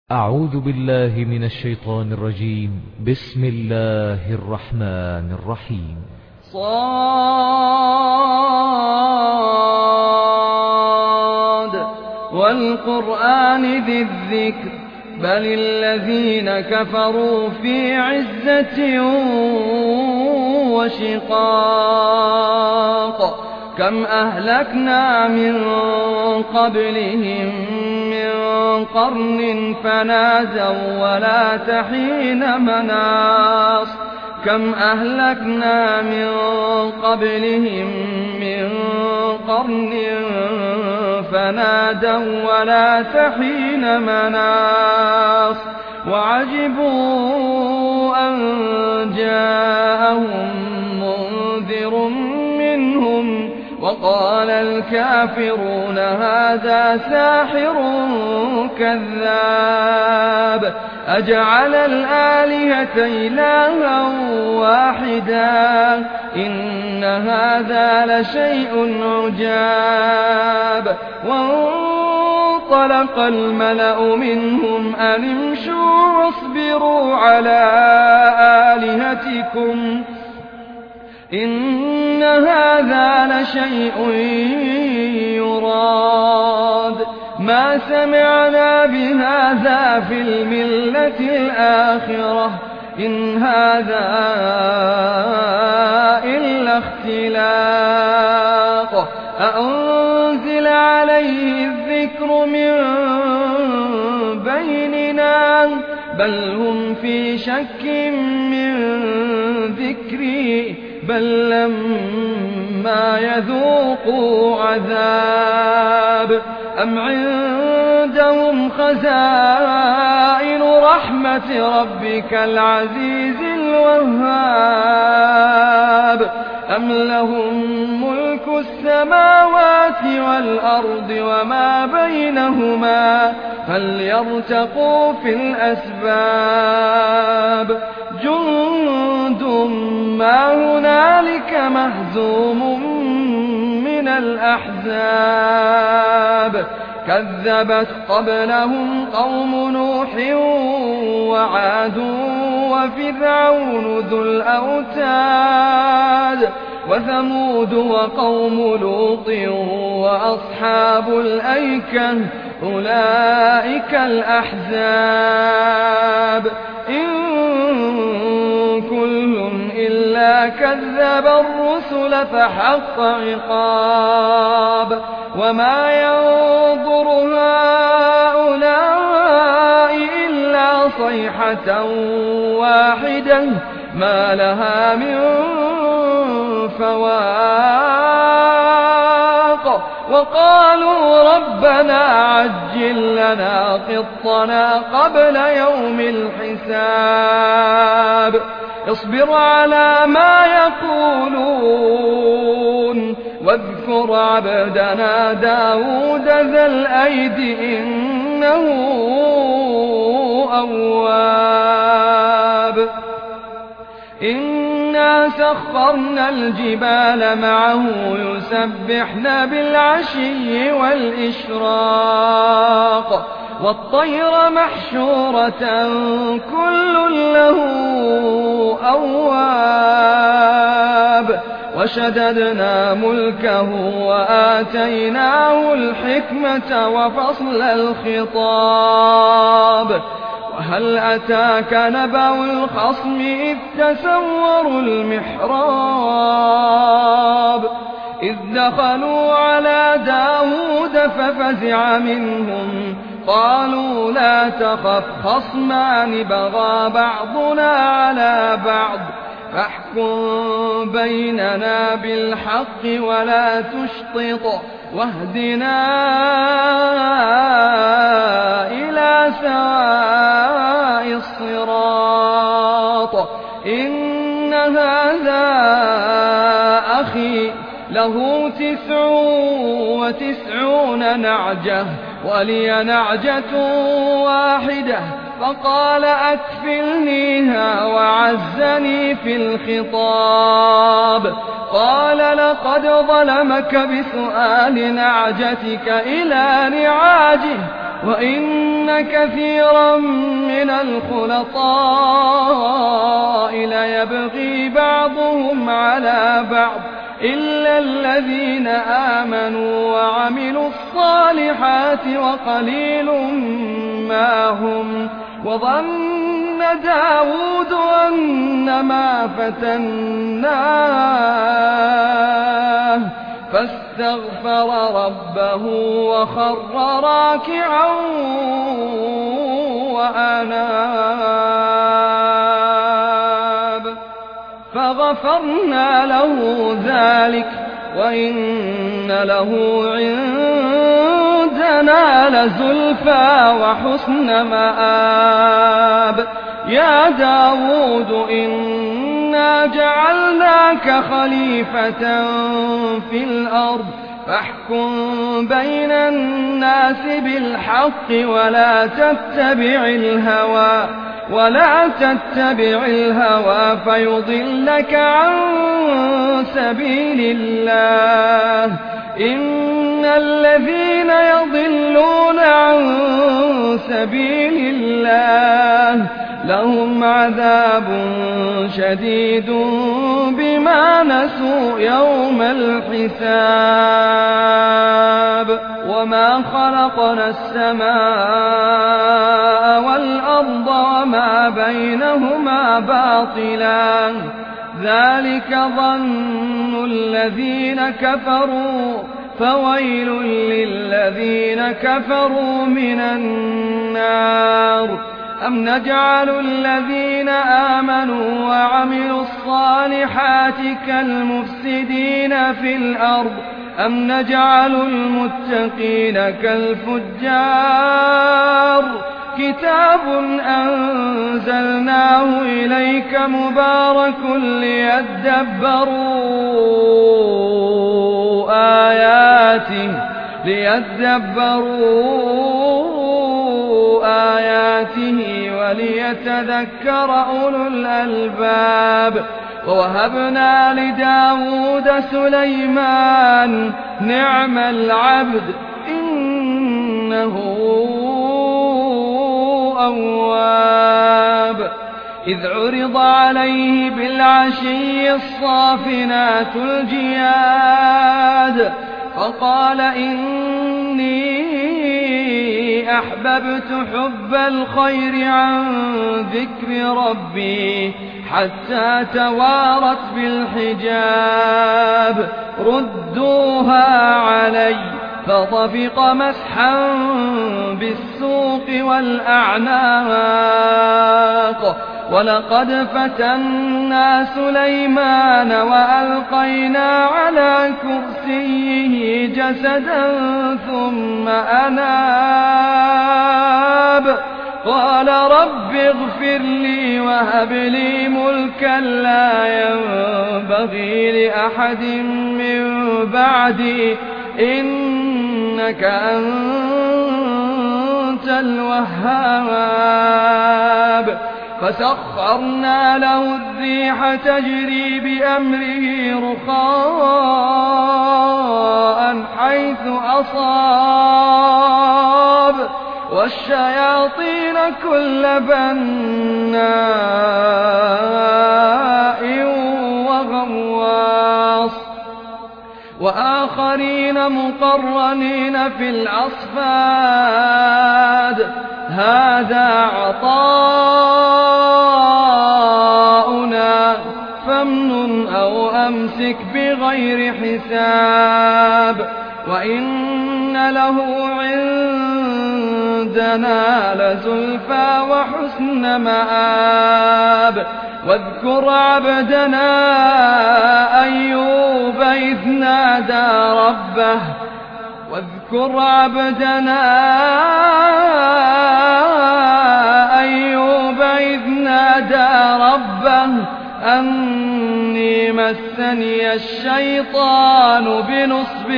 أعوذ بالله من الشيطان الرجيم. بسم الله الرحمن الرحيم. صاد والقرآن ذي الذكر بل الذين كفروا في عزة وشقاق كم أهلكنا من قبلهم من قرن فنادوا ولا تحين مناص كم أهلكنا من قبلهم من قرن فنادوا ولا تحين مناص وعجبوا أن جاءهم منذر منهم وقال الكافرون هذا ساحر كذاب أجعل الآلهة إلها واحدا إن هذا لشيء عجاب وانطلق الملأ منهم أن امشوا واصبروا على آلهتكم إن هذا لشيء يراد ما سمعنا بهذا في الملة الآخرة إن هذا إلا اختلاق أأنزل عليه الذكر من بيننا بل هم في شك من ذكري بل لما يذوقوا عذاب أم عندهم خزائن رحمة ربك العزيز الوهاب أم لهم ملك السماوات والأرض وما بينهما فليرتقوا في الأسباب جند ما هنالك مهزوم من الأحزاب كذبت قبلهم قوم نوح وعاد وفرعون ذو الأوتاد وثمود وقوم لوط وأصحاب الأيكة أولئك الأحزاب إن كل إلا كذب الرسل فحق عقاب وما ينظر هؤلاء إلا صيحة واحدة ما لها من فواق وقالوا ربنا عجل لنا قطنا قبل يوم الحساب اصبر على ما يقولون واذكر عبدنا داود ذا الأيد إنه أواب إنا سخرنا الجبال معه يسبحن بالعشي والإشراق والطير محشورة كل له أواب وشددنا ملكه وآتيناه الحكمة وفصل الخطاب وهل أتاك نبأ الخصم إذ تسوروا المحراب إذ دخلوا على داود ففزع منهم قالوا لا تخف خصمان بغى بعضنا على بعض فاحكم بيننا بالحق ولا تشطط واهدنا إلى سواء الصراط إن هذا أخي له 99 نعجة ولي نعجة واحدة فقال أكفلنيها وعزني في الخطاب قال لقد ظلمك بسؤال نعجتك إلى نعاجه وإن وإن كثيرا من الخلطاء ليبغي بعضهم على بعض إلا الذين آمنوا وعملوا الصالحات وقليل ما هم. وظن داود أنما فتناه فاستغفر ربه وخر راكعا وأناب فغفرنا له ذلك وإن له عندنا لزلفى وحسن مآب. يا داود إنا جعلناك خليفة في الأرض فاحكم بين الناس بالحق ولا تتبع الهوى فيضلك عن سبيل الله. إن الذين يضلون عن سبيل الله لهم عذاب شديد بما نسوا يوم الحساب. وما خلقنا السماء والأرض وما بينهما باطلا ذلك ظن الذين كفروا فويل للذين كفروا من النار. أم نجعل الذين آمنوا وعملوا الصالحات كالمفسدين في الأرض أم نجعل المتقين كالفجار. كتاب أنزلناه إليك مبارك ليدبروا آياته وليتذكر أولو الألباب. ووهبنا لداود سليمان نعم العبد إنه أواب. إذ عرض عليه بالعشي الصافنات الجياد فقال إني أحببت حب الخير عن ذكر ربي حتى توارت بالحجاب. ردوها علي فطفق مسحا بالسوق والأعناق. ولقد فتنا سليمان وألقينا على كرسيه جسدا ثم أناب. قال رب اغفر لي وهب لي ملكا لا ينبغي لأحد من بعدي إنك أنت الوهاب. فسخرنا له الريح تجري بأمره رخاء حيث أصاب والشياطين كل بناء وغواص وآخرين مقرنين في الأصفاد. هذا عطاؤنا فامنن أو أمسك بغير حساب. وإن له عندنا لزلفى وحسن مآب. واذكر عبدنا أيوب إذ نادى ربه أني مسني الشيطان بنصب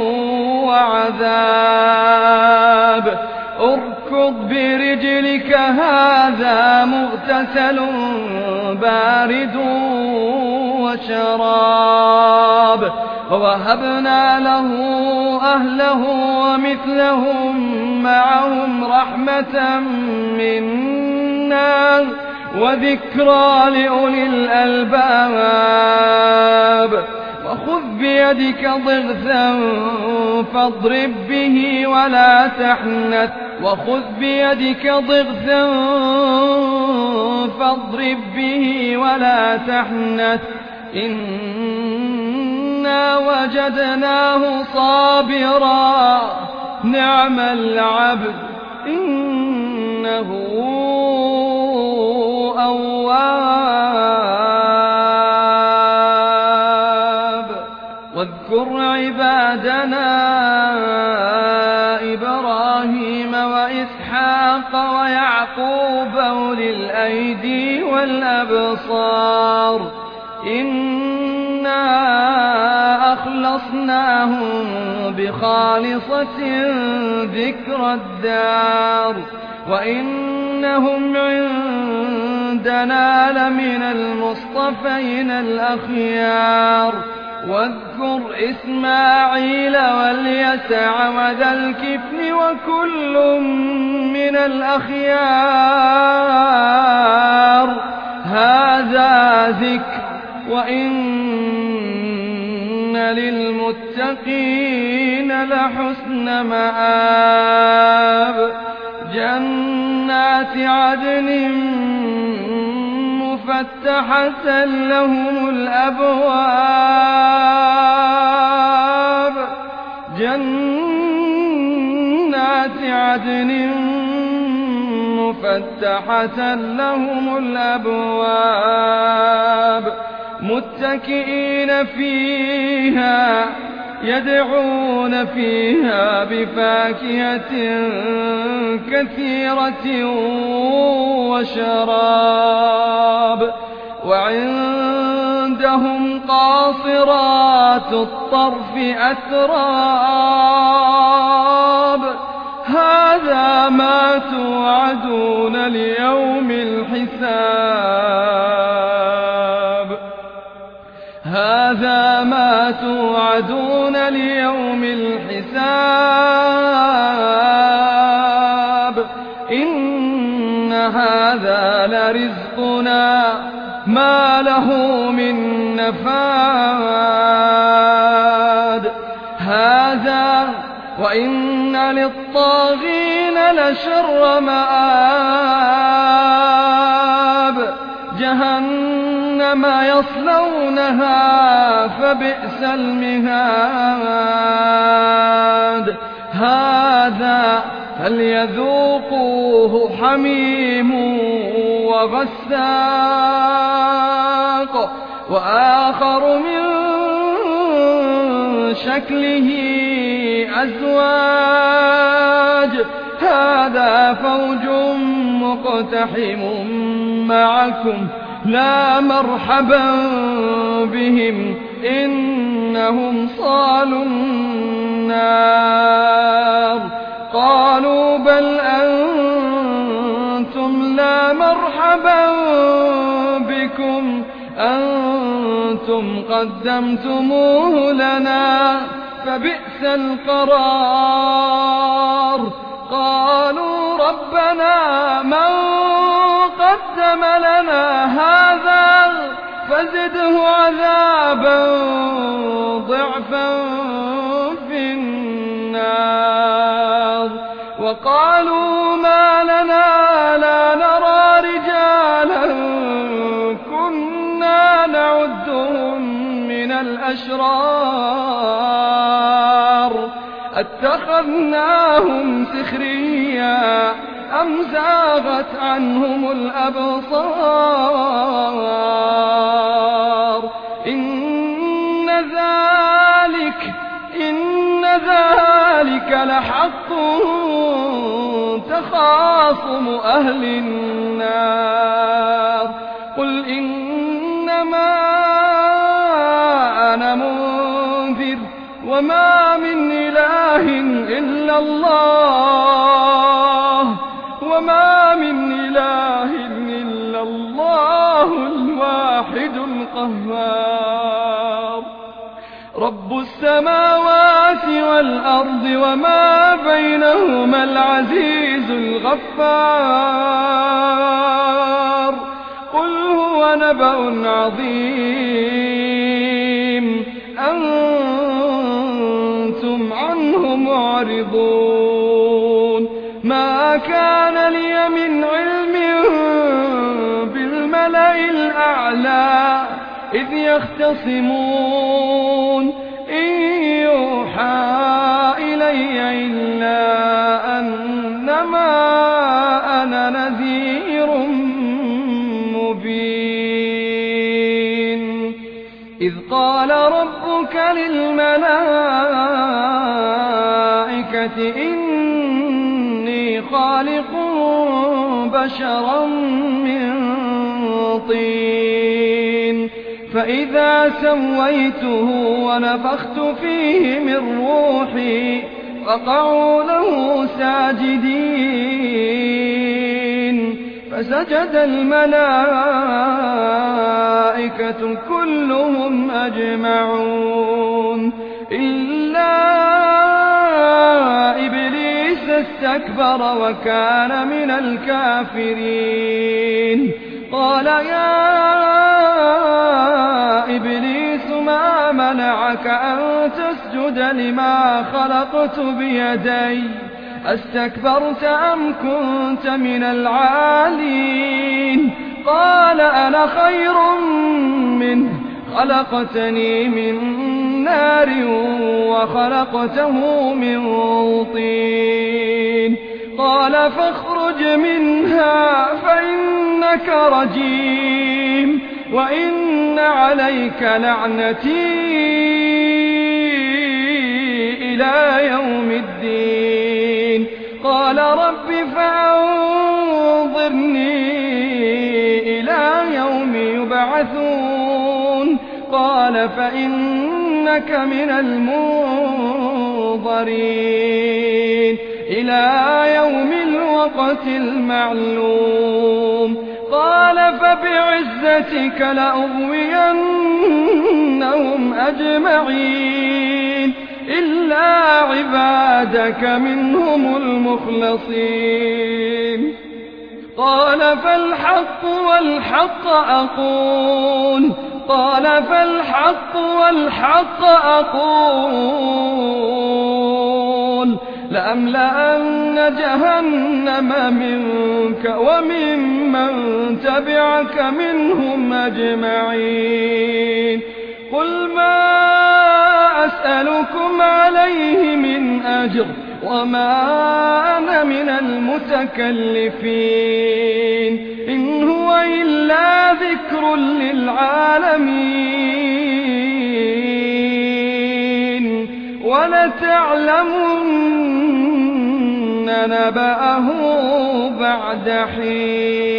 وعذاب. اركض برجلك هذا مغتسل بارد وشراب. ووهبنا له أهله ومثلهم معهم رحمة منا وذكرى لأولي الألباب. وخذ بيدك ضغثا فاضرب به ولا تحنث إنا وجدناه صابرا نعم العبد إنه أواب. واذكر عبادنا إبراهيم وإسحاق ويعقوب أولي الأيدي والأبصار إنا أخلصناهم بخالصة ذكر الدار وإنهم عندنا لمن المصطفين الأخيار. واذكر إسماعيل واليسع وذا الكفل وكل من الأخيار هذا ذكر وإن للمتقين لحسن مآب. جنات عدن مفتحة لهم الأبواب متكئين فيها يدعون فيها بفاكهة كثيرة وشراب. وعندهم قاصرات الطرف أتراب هذا ما توعدون ليوم الحساب. إن هذا لرزقنا ما له من نفاد. هذا وإن للطاغين لشر مآب. جهنم يصلونها فبئس المهاد. هذا فليذوقوه حميم وغساق وآخر من شكله أزواج هذا فوج مقتحم معكم لا مرحبا بهم إنهم صالوا النار. قالوا بل أنتم لا مرحبا بكم أنتم قدمتموه لنا فبئس القرار. قالوا ربنا من قدم لنا هذا فزده عذابا ضعفا في النار. وقالوا ما لنا لا نرى رجالا كنا نعدهم من الأشرار اتخذناهم سخريا أم زاغت عنهم الأبصار. إن ذلك لحق تخاصم أهل النار. قل إنما أنا منذر وما من إله إلا الله الواحد القهار. رب رب السماوات والأرض وما بينهما العزيز الغفار قل هو نبأ عظيم أنتم عنه معرضون ما كان لي من علم بالملأ الأعلى إذ يختصمون إن يوحى إلي إلا أنما أنا نذير مبين إذ قال ربك للملائكة إني خالق بشرا من طين فإذا سويته ونفخت فيه من روحي فقعوا له ساجدين فسجد الملائكة كلهم أجمعون إلا إبليس استكبر وكان من الكافرين قال يا إبليس ما منعك أن تسجد لما خلقت بيدي أستكبرت أم كنت من العالين قال أنا خير منه خلقتني من نار وخلقته من طين قال فاخرج منها فإنك رجيم وإن عليك لعنتي إلى يوم الدين قال رب فأنظرني إلى يوم يبعثون قال فإنك من المنظرين إلى يوم الوقت المعلوم قال فبعزتك لأغوينهم أجمعين إلا عبادك منهم المخلصين قال فالحق والحق أقول لأملأن جهنم منك وممن تبعك منهم أجمعين قل ما أسألكم عليه من أجر وما أنا من المتكلفين إن هو إلا ذكر للعالمين ولتعلمن نبأه بعد حين